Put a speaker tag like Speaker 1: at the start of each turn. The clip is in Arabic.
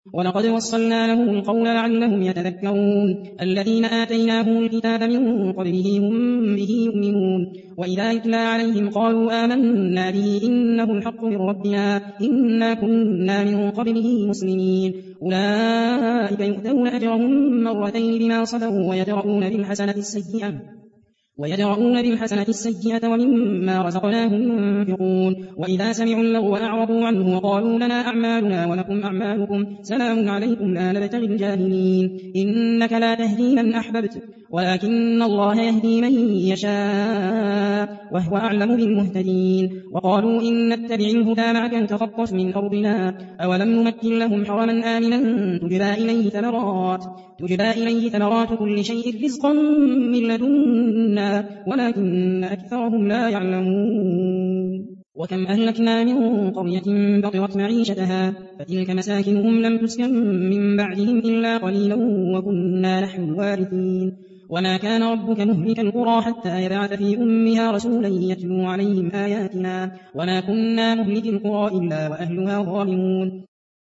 Speaker 1: ولقد وصلنا لهم القول لعلهم يتذكرون الذين آتيناهم الكتاب من قبله هم به يؤمنون وإذا يتلى عليهم قالوا آمنا به إنه الحق من ربنا إنا كنا من قبله مسلمين أولئك يؤتون أجرهم مرتين بما صبروا ويدرؤون بالحسنة السيئة ومما رزقناهم ينفقون وإذا سمعوا اللغو أعرضوا عنه وقالوا لنا أعمالنا ولكم أعمالكم سلام عليكم لا نبتغي الجاهلين إنك لا تهدي من أحببت ولكن الله يهدي من يشاء وهو أعلم بالمهتدين وقالوا إن نتبع الهدى معك نتخطف من أرضنا أولم نمكن لهم حرما آمنا تجبى إليه ثمرات كل شيء رزقا من لدنا ولكن أكثرهم لا يعلمون وكم أهلكنا من قرية بطرت معيشتها فتلك مساكنهم لم تسكن من بعدهم إلا قليلا وكنا نحن الوارثين وما كان ربك مهلك القرى حتى يبعث في أمها رسولا يتلو عليهم آياتنا وما كنا مهلك القرى إلا وأهلها ظالمون